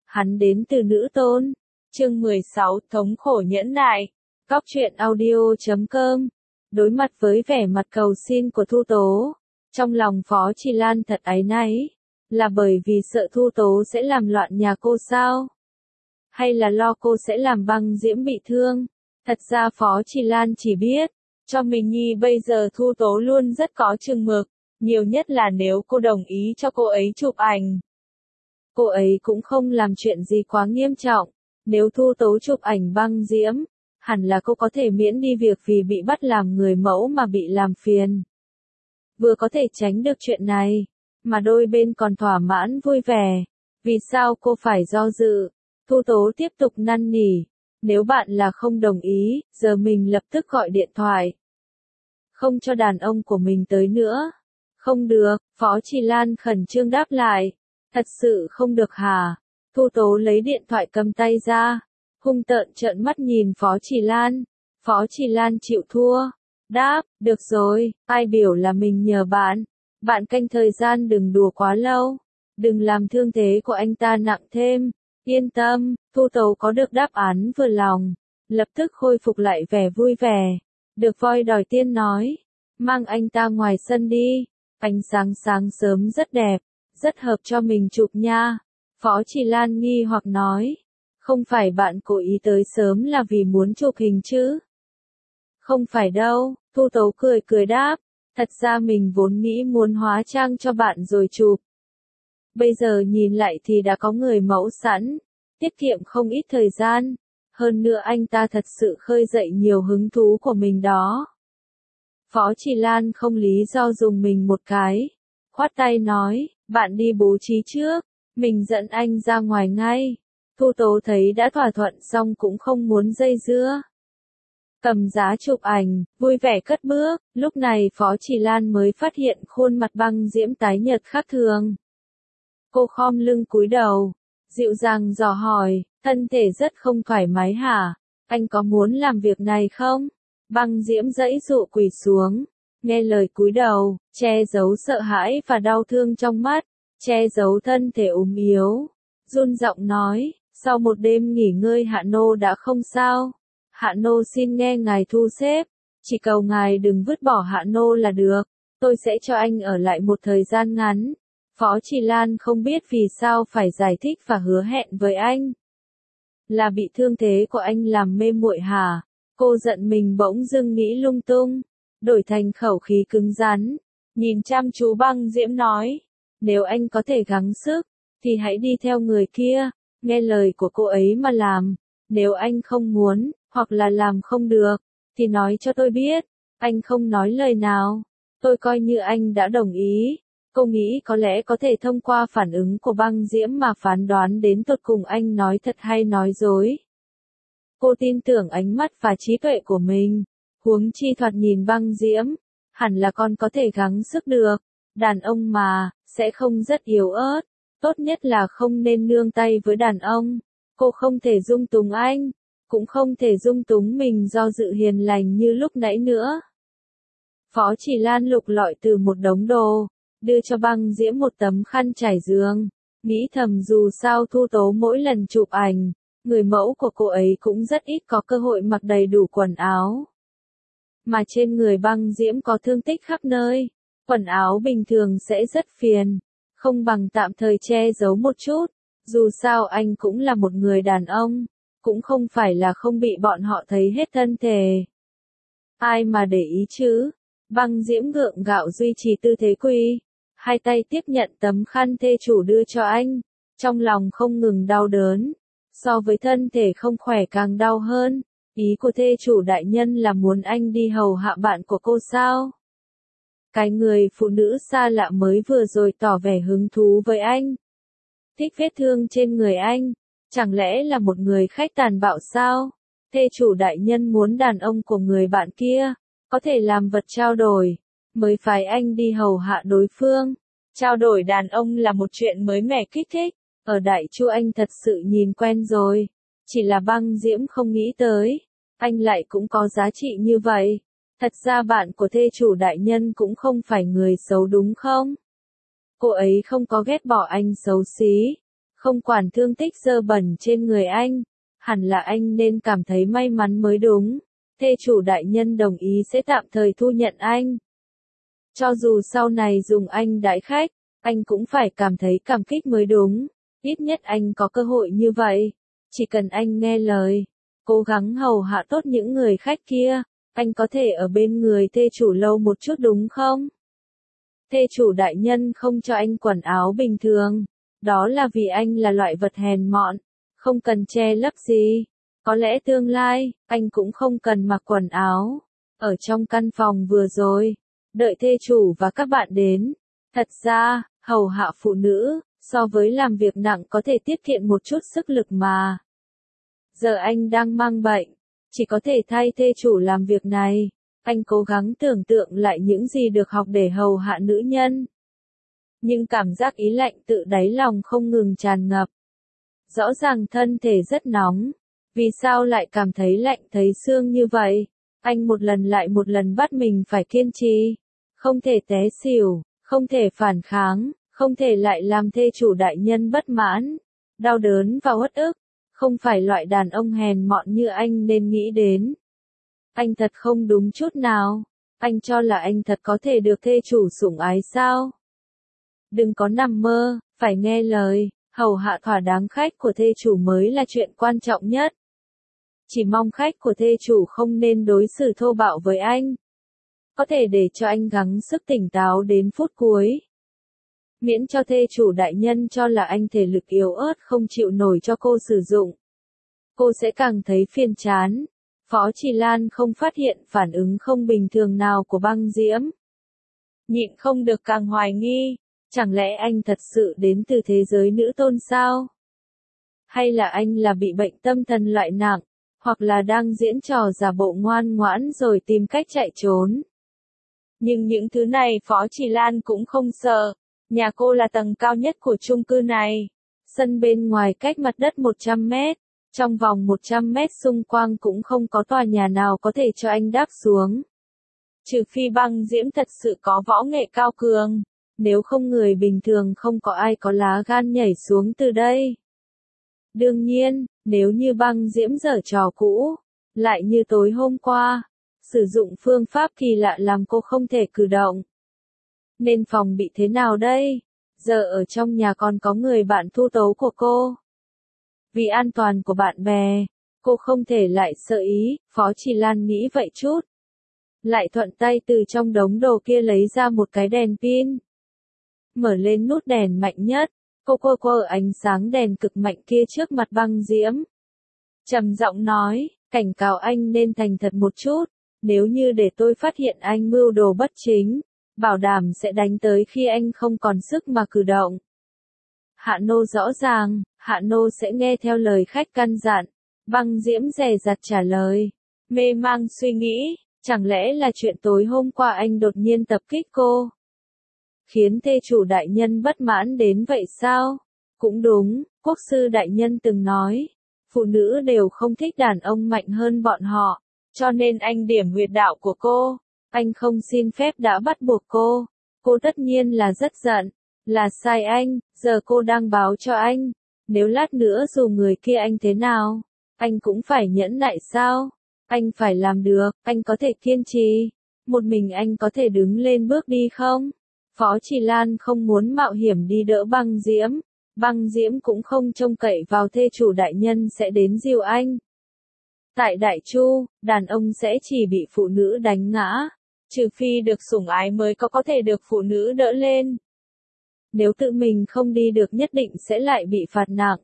hắn đến từ nữ tôn. Chương 16, thống khổ nhẫn nại. Góc truyện audio.com. Đối mặt với vẻ mặt cầu xin của Thu Tố, trong lòng Phó Trì Lan thật áy náy. Là bởi vì sợ Thu Tố sẽ làm loạn nhà cô sao? Hay là lo cô sẽ làm Băng Diễm bị thương? Thật ra Phó Trì Lan chỉ biết, cho mình nhi bây giờ Thu Tố luôn rất có chừng mực, nhiều nhất là nếu cô đồng ý cho cô ấy chụp ảnh. Cô ấy cũng không làm chuyện gì quá nghiêm trọng, nếu Thu Tố chụp ảnh Băng Diễm, hẳn là cô có thể miễn đi việc vì bị bắt làm người mẫu mà bị làm phiền. Vừa có thể tránh được chuyện này, mà đôi bên còn thỏa mãn vui vẻ. Vì sao cô phải do dự? Thu Tố tiếp tục năn nỉ. Nếu bạn là không đồng ý, giờ mình lập tức gọi điện thoại. Không cho đàn ông của mình tới nữa. Không được, Phó Trì Lan khẩn trương đáp lại. Thật sự không được hả? Thu Tố lấy điện thoại cầm tay ra, hung tợn trợn mắt nhìn Phó Trì Lan. Phó Trì Lan chịu thua. Đáp, được rồi, ai biểu là mình nhờ bạn. Bạn canh thời gian đừng đùa quá lâu. Đừng làm thương thế của anh ta nặng thêm. Yên tâm, Thu Tố có được đáp án vừa lòng. Lập tức khôi phục lại vẻ vui vẻ. Được voi đòi tiên nói. Mang anh ta ngoài sân đi. Ánh sáng sáng sớm rất đẹp. Rất hợp cho mình chụp nha. Phó Trì Lan nghi hoặc nói. Không phải bạn cố ý tới sớm là vì muốn chụp hình chứ? Không phải đâu, Thu Tố cười cười đáp. Thật ra mình vốn nghĩ muốn hóa trang cho bạn rồi chụp. Bây giờ nhìn lại thì đã có người mẫu sẵn, tiết kiệm không ít thời gian. Hơn nữa anh ta thật sự khơi dậy nhiều hứng thú của mình đó. Phó Trì Lan không lý do dùng mình một cái. Khoát tay nói, bạn đi bố trí trước, mình dẫn anh ra ngoài ngay. Thu Tố thấy đã thỏa thuận xong cũng không muốn dây dưa. Cầm giá chụp ảnh, vui vẻ cất bước, lúc này Phó Trì Lan mới phát hiện khuôn mặt Băng Diễm tái nhợt khác thường. Cô khom lưng cúi đầu, dịu dàng dò hỏi, thân thể rất không thoải mái hả? Anh có muốn làm việc này không? Băng Diễm giãy dụ quỳ xuống, nghe lời cúi đầu, che giấu sợ hãi và đau thương trong mắt, che giấu thân thể ốm yếu, run giọng nói, sau một đêm nghỉ ngơi Hạ Nô đã không sao. Hạ Nô xin nghe ngài thu xếp, chỉ cầu ngài đừng vứt bỏ Hạ Nô là được, tôi sẽ cho anh ở lại một thời gian ngắn. Phó Trì Lan không biết vì sao phải giải thích và hứa hẹn với anh. Là bị thương thế của anh làm mê muội hả? Cô giận mình bỗng dưng nghĩ lung tung, đổi thành khẩu khí cứng rắn, nhìn chăm chú Băng Diễm nói, nếu anh có thể gắng sức, thì hãy đi theo người kia, nghe lời của cô ấy mà làm, nếu anh không muốn, hoặc là làm không được, thì nói cho tôi biết. Anh không nói lời nào, tôi coi như anh đã đồng ý. Cô nghĩ có lẽ có thể thông qua phản ứng của Băng Diễm mà phán đoán đến tột cùng anh nói thật hay nói dối. Cô tin tưởng ánh mắt và trí tuệ của mình, huống chi thoạt nhìn Băng Diễm, hẳn là con có thể gắng sức được. Đàn ông mà, sẽ không rất yếu ớt, tốt nhất là không nên nương tay với đàn ông. Cô không thể dung túng anh, cũng không thể dung túng mình do dự hiền lành như lúc nãy nữa. Phó Trì Lan lục lọi từ một đống đồ, đưa cho Băng Diễm một tấm khăn trải giường, nghĩ thầm dù sao Thu Tố mỗi lần chụp ảnh, người mẫu của cô ấy cũng rất ít có cơ hội mặc đầy đủ quần áo. Mà trên người Băng Diễm có thương tích khắp nơi, quần áo bình thường sẽ rất phiền, không bằng tạm thời che giấu một chút, dù sao anh cũng là một người đàn ông, cũng không phải là không bị bọn họ thấy hết thân thể. Ai mà để ý chứ? Băng Diễm gượng gạo duy trì tư thế quỳ, hai tay tiếp nhận tấm khăn thê chủ đưa cho anh, trong lòng không ngừng đau đớn, so với thân thể không khỏe càng đau hơn. Ý của thê chủ đại nhân là muốn anh đi hầu hạ bạn của cô sao? Cái người phụ nữ xa lạ mới vừa rồi tỏ vẻ hứng thú với anh, thích vết thương trên người anh, chẳng lẽ là một người khách tàn bạo sao? Thê chủ đại nhân muốn đàn ông của người bạn kia có thể làm vật trao đổi, mới phái anh đi hầu hạ đối phương. Trao đổi đàn ông là một chuyện mới mẻ kích thích, ở Đại Chu anh thật sự nhìn quen rồi, chỉ là Băng Diễm không nghĩ tới, anh lại cũng có giá trị như vậy. Thật ra bạn của thê chủ đại nhân cũng không phải người xấu đúng không? Cô ấy không có ghét bỏ anh xấu xí, không quản thương tích dơ bẩn trên người anh. Hẳn là anh nên cảm thấy may mắn mới đúng. Thê chủ đại nhân đồng ý sẽ tạm thời thu nhận anh. Cho dù sau này dùng anh đãi khách, anh cũng phải cảm thấy cảm kích mới đúng. Ít nhất anh có cơ hội như vậy. Chỉ cần anh nghe lời, cố gắng hầu hạ tốt những người khách kia, anh có thể ở bên người thê chủ lâu một chút đúng không? Thê chủ đại nhân không cho anh quần áo bình thường. Đó là vì anh là loại vật hèn mọn, không cần che lấp gì. Có lẽ tương lai, anh cũng không cần mặc quần áo. Ở trong căn phòng vừa rồi, đợi thê chủ và các bạn đến. Thật ra, hầu hạ phụ nữ, so với làm việc nặng có thể tiết kiệm một chút sức lực mà. Giờ anh đang mang bệnh, chỉ có thể thay thê chủ làm việc này. Anh cố gắng tưởng tượng lại những gì được học để hầu hạ nữ nhân. Nhưng cảm giác ý lạnh tự đáy lòng không ngừng tràn ngập. Rõ ràng thân thể rất nóng. Vì sao lại cảm thấy lạnh thấy xương như vậy? Anh một lần lại một lần bắt mình phải kiên trì. Không thể té xỉu, không thể phản kháng, không thể lại làm thê chủ đại nhân bất mãn. Đau đớn và uất ức. Không phải loại đàn ông hèn mọn như anh nên nghĩ đến. Anh thật không đúng chút nào. Anh cho là anh thật có thể được thê chủ sủng ái sao? Đừng có nằm mơ, phải nghe lời, hầu hạ thỏa đáng khách của thê chủ mới là chuyện quan trọng nhất. Chỉ mong khách của thê chủ không nên đối xử thô bạo với anh. Có thể để cho anh gắng sức tỉnh táo đến phút cuối. Miễn cho thê chủ đại nhân cho là anh thể lực yếu ớt không chịu nổi cho cô sử dụng. Cô sẽ càng thấy phiền chán. Phó Trì Lan không phát hiện phản ứng không bình thường nào của Băng Diễm. Nhịn không được càng hoài nghi, chẳng lẽ anh thật sự đến từ thế giới nữ tôn sao? Hay là anh là bị bệnh tâm thần loại nặng, hoặc là đang diễn trò giả bộ ngoan ngoãn rồi tìm cách chạy trốn? Nhưng những thứ này Phó Trì Lan cũng không sợ. Nhà cô là tầng cao nhất của chung cư này. Sân bên ngoài cách mặt đất 100 mét. Trong vòng 100 mét xung quanh cũng không có tòa nhà nào có thể cho anh đáp xuống. Trừ phi Băng Diễm thật sự có võ nghệ cao cường. Nếu không người bình thường không có ai có lá gan nhảy xuống từ đây. Đương nhiên, nếu như Băng Diễm giở trò cũ, lại như tối hôm qua, sử dụng phương pháp kỳ lạ làm cô không thể cử động. Nên phòng bị thế nào đây? Giờ ở trong nhà còn có người bạn thu tấu của cô. Vì an toàn của bạn bè, cô không thể lại sợ ý, Phó Trì Lan nghĩ vậy chút. Lại thuận tay từ trong đống đồ kia lấy ra một cái đèn pin. Mở lên nút đèn mạnh nhất, cô quơ ánh sáng đèn cực mạnh kia trước mặt Băng Diễm. Trầm giọng nói, cảnh cáo anh nên thành thật một chút, nếu như để tôi phát hiện anh mưu đồ bất chính, bảo đảm sẽ đánh tới khi anh không còn sức mà cử động. Hạ nô rõ ràng, hạ nô sẽ nghe theo lời khách căn dặn. Băng Diễm dè dặt trả lời. Mê mang suy nghĩ, chẳng lẽ là chuyện tối hôm qua anh đột nhiên tập kích cô? Khiến thê chủ đại nhân bất mãn đến vậy sao? Cũng đúng, quốc sư đại nhân từng nói, phụ nữ đều không thích đàn ông mạnh hơn bọn họ, cho nên anh điểm huyệt đạo của cô. Anh không xin phép đã bắt buộc cô. Cô tất nhiên là rất giận. Là sai anh, giờ cô đang báo cho anh. Nếu lát nữa dù người kia anh thế nào, anh cũng phải nhẫn nại sao? Anh phải làm được, anh có thể kiên trì. Một mình anh có thể đứng lên bước đi không? Phó Trì Lan không muốn mạo hiểm đi đỡ Băng Diễm. Băng Diễm cũng không trông cậy vào thê chủ đại nhân sẽ đến dìu anh. Tại Đại Chu, đàn ông sẽ chỉ bị phụ nữ đánh ngã. Trừ phi được sủng ái mới có thể được phụ nữ đỡ lên. Nếu tự mình không đi được nhất định sẽ lại bị phạt nặng.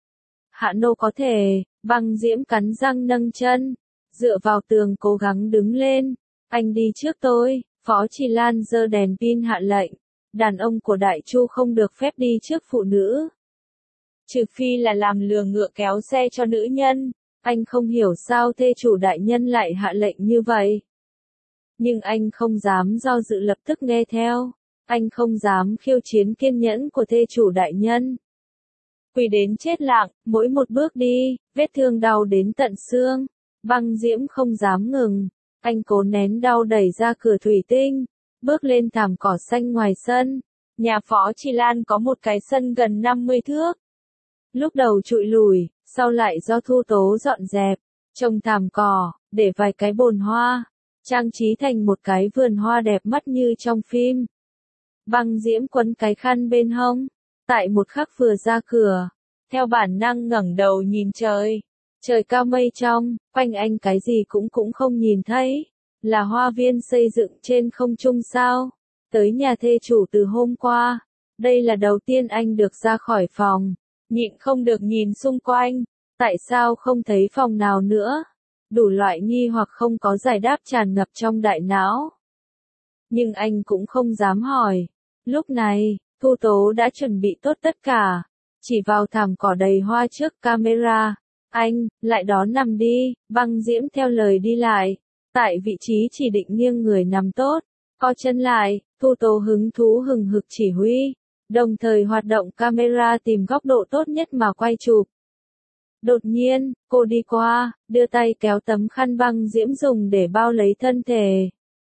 Hạ nô có thể, Băng Diễm cắn răng nâng chân, dựa vào tường cố gắng đứng lên. Anh đi trước tôi, Phó Trì Lan giơ đèn pin hạ lệnh. Đàn ông của Đại Chu không được phép đi trước phụ nữ. Trừ phi là làm lừa ngựa kéo xe cho nữ nhân. Anh không hiểu sao thê chủ đại nhân lại hạ lệnh như vậy. Nhưng anh không dám do dự lập tức nghe theo. Anh không dám khiêu chiến kiên nhẫn của thê chủ đại nhân. Quỳ đến chết lặng, mỗi một bước đi, vết thương đau đến tận xương. Băng Diễm không dám ngừng. Anh cố nén đau đẩy ra cửa thủy tinh, bước lên thảm cỏ xanh ngoài sân. Nhà Phó Trì Lan có một cái sân gần 50 thước. Lúc đầu trụi lùi, sau lại do Thu Tố dọn dẹp, trồng thảm cỏ, để vài cái bồn hoa, trang trí thành một cái vườn hoa đẹp mắt như trong phim. Băng Diễm quấn cái khăn bên hông, tại một khắc vừa ra cửa, theo bản năng ngẩng đầu nhìn trời. Trời cao mây trong, quanh anh cái gì cũng không nhìn thấy, là hoa viên xây dựng trên không trung sao. Tới nhà thê chủ từ hôm qua, đây là đầu tiên anh được ra khỏi phòng, nhịn không được nhìn xung quanh, tại sao không thấy phòng nào nữa? Đủ loại nghi hoặc không có giải đáp tràn ngập trong đại não. Nhưng anh cũng không dám hỏi. Lúc này, Thu Tố đã chuẩn bị tốt tất cả, chỉ vào thảm cỏ đầy hoa trước camera. Anh, lại đó nằm đi, Băng Diễm theo lời đi lại, tại vị trí chỉ định nghiêng người nằm tốt, co chân lại, Thu Tố hứng thú hừng hực chỉ huy, đồng thời hoạt động camera tìm góc độ tốt nhất mà quay chụp. Đột nhiên, cô đi qua, đưa tay kéo tấm khăn Băng Diễm dùng để bao lấy thân thể.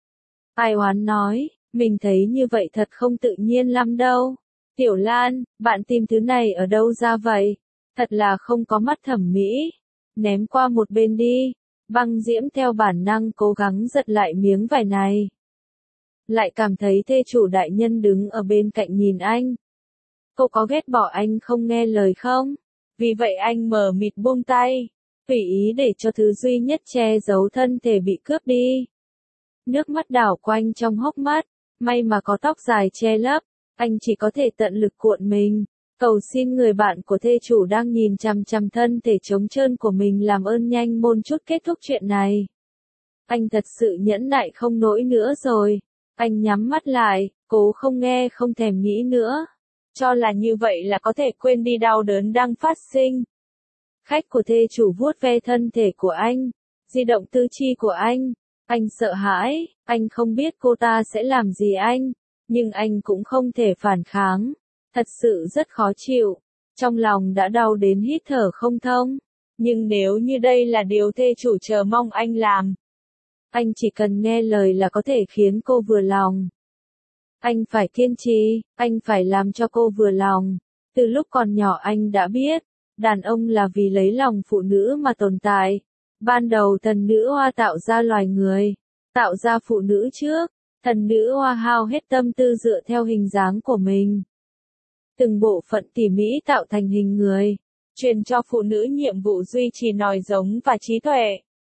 Ai oán nói, mình thấy như vậy thật không tự nhiên lắm đâu. Tiểu Lan, bạn tìm thứ này ở đâu ra vậy? Thật là không có mắt thẩm mỹ. Ném qua một bên đi. Băng Diễm theo bản năng cố gắng giật lại miếng vải này. Lại cảm thấy thê chủ đại nhân đứng ở bên cạnh nhìn anh. Cô có ghét bỏ anh không nghe lời không? Vì vậy anh mờ mịt buông tay, tùy ý để cho thứ duy nhất che giấu thân thể bị cướp đi. Nước mắt đảo quanh trong hốc mắt, may mà có tóc dài che lấp, anh chỉ có thể tận lực cuộn mình, cầu xin người bạn của thê chủ đang nhìn chằm chằm thân thể trống trơn của mình làm ơn nhanh môn chút kết thúc chuyện này. Anh thật sự nhẫn nại không nổi nữa rồi, anh nhắm mắt lại, cố không nghe không thèm nghĩ nữa. Cho là như vậy là có thể quên đi đau đớn đang phát sinh. Khách của thê chủ vuốt ve thân thể của anh, di động tư chi của anh sợ hãi, anh không biết cô ta sẽ làm gì anh, nhưng anh cũng không thể phản kháng, thật sự rất khó chịu, trong lòng đã đau đến hít thở không thông, nhưng nếu như đây là điều thê chủ chờ mong anh làm, anh chỉ cần nghe lời là có thể khiến cô vừa lòng. Anh phải kiên trì, anh phải làm cho cô vừa lòng. Từ lúc còn nhỏ anh đã biết, đàn ông là vì lấy lòng phụ nữ mà tồn tại. Ban đầu thần nữ hoa tạo ra loài người, tạo ra phụ nữ trước, thần nữ hoa hao hết tâm tư dựa theo hình dáng của mình. Từng bộ phận tỉ mỉ tạo thành hình người, truyền cho phụ nữ nhiệm vụ duy trì nòi giống và trí tuệ.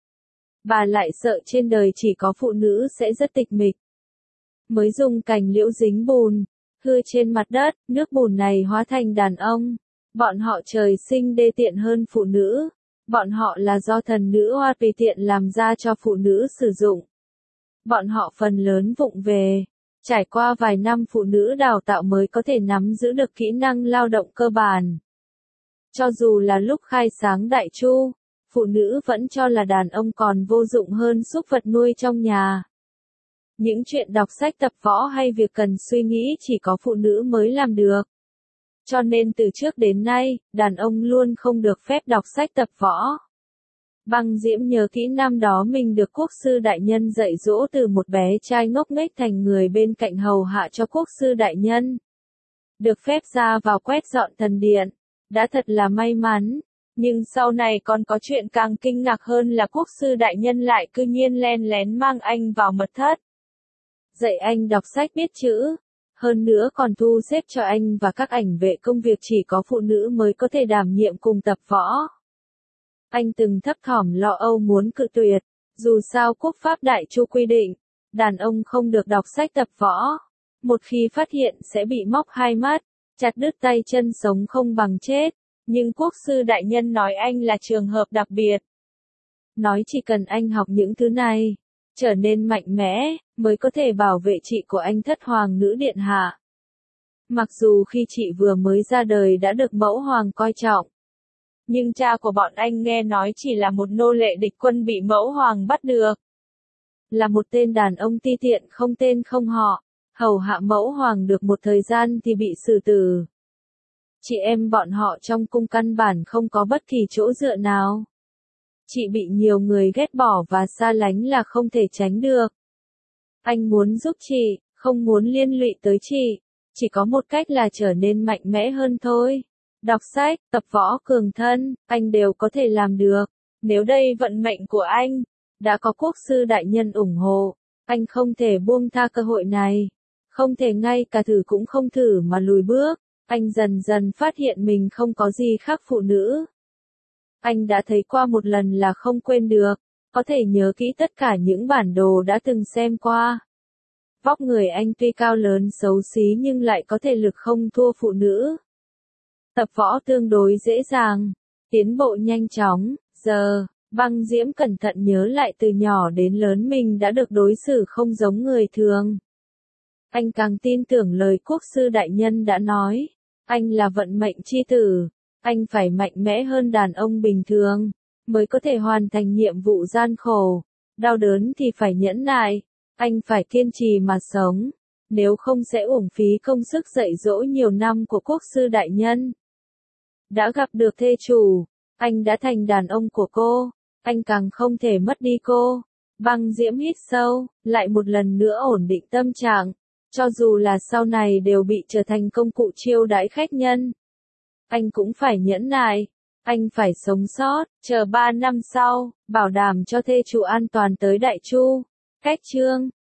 Bà lại sợ trên đời chỉ có phụ nữ sẽ rất tịch mịch. Mới dùng cành liễu dính bùn, hư trên mặt đất, nước bùn này hóa thành đàn ông. Bọn họ trời sinh đê tiện hơn phụ nữ. Bọn họ là do thần nữ hoa tùy tiện làm ra cho phụ nữ sử dụng. Bọn họ phần lớn vụng về. Trải qua vài năm phụ nữ đào tạo mới có thể nắm giữ được kỹ năng lao động cơ bản. Cho dù là lúc khai sáng đại chu, phụ nữ vẫn cho là đàn ông còn vô dụng hơn súc vật nuôi trong nhà. Những chuyện đọc sách tập võ hay việc cần suy nghĩ chỉ có phụ nữ mới làm được. Cho nên từ trước đến nay, đàn ông luôn không được phép đọc sách tập võ. Băng Diễm nhớ kỹ năm đó mình được quốc sư đại nhân dạy dỗ từ một bé trai ngốc nghếch thành người bên cạnh hầu hạ cho quốc sư đại nhân. Được phép ra vào quét dọn thần điện, đã thật là may mắn. Nhưng sau này còn có chuyện càng kinh ngạc hơn là quốc sư đại nhân lại cư nhiên len lén mang anh vào mật thất. Dạy anh đọc sách biết chữ, hơn nữa còn thu xếp cho anh và các ảnh vệ công việc chỉ có phụ nữ mới có thể đảm nhiệm cùng tập võ. Anh từng thấp thỏm lo âu muốn cự tuyệt, dù sao quốc pháp đại chu quy định, đàn ông không được đọc sách tập võ. Một khi phát hiện sẽ bị móc hai mắt, chặt đứt tay chân sống không bằng chết, nhưng quốc sư đại nhân nói anh là trường hợp đặc biệt. Nói chỉ cần anh học những thứ này, trở nên mạnh mẽ, mới có thể bảo vệ chị của anh thất hoàng nữ điện hạ. Mặc dù khi chị vừa mới ra đời đã được mẫu hoàng coi trọng, nhưng cha của bọn anh nghe nói chỉ là một nô lệ địch quân bị mẫu hoàng bắt được. Là một tên đàn ông ti tiện không tên không họ, hầu hạ mẫu hoàng được một thời gian thì bị xử tử. Chị em bọn họ trong cung căn bản không có bất kỳ chỗ dựa nào. Chị bị nhiều người ghét bỏ và xa lánh là không thể tránh được. Anh muốn giúp chị, không muốn liên lụy tới chị. Chỉ có một cách là trở nên mạnh mẽ hơn thôi. đọc sách, tập võ cường thân, anh đều có thể làm được. Nếu đây vận mệnh của anh, đã có quốc sư đại nhân ủng hộ, anh không thể buông tha cơ hội này. Không thể ngay cả thử cũng không thử mà lùi bước. Anh dần dần phát hiện mình không có gì khác phụ nữ. Anh đã thấy qua một lần là không quên được, có thể nhớ kỹ tất cả những bản đồ đã từng xem qua. Vóc người anh tuy cao lớn xấu xí nhưng lại có thể lực không thua phụ nữ. Tập võ tương đối dễ dàng, tiến bộ nhanh chóng. Giờ, Băng Diễm cẩn thận nhớ lại từ nhỏ đến lớn mình đã được đối xử không giống người thường. Anh càng tin tưởng lời quốc sư đại nhân đã nói. Anh là vận mệnh chi tử. Anh phải mạnh mẽ hơn đàn ông bình thường, mới có thể hoàn thành nhiệm vụ gian khổ. Đau đớn thì phải nhẫn nại. Anh phải kiên trì mà sống. Nếu không sẽ uổng phí công sức dạy dỗ nhiều năm của quốc sư đại nhân. Đã gặp được thê chủ. Anh đã thành đàn ông của cô. Anh càng không thể mất đi cô. Băng Diễm hít sâu, lại một lần nữa ổn định tâm trạng. Cho dù là sau này đều bị trở thành công cụ chiêu đãi khách nhân. Anh cũng phải nhẫn nại. Anh phải sống sót, chờ 3 năm sau, bảo đảm cho thê chủ an toàn tới Đại Chu. Cách chương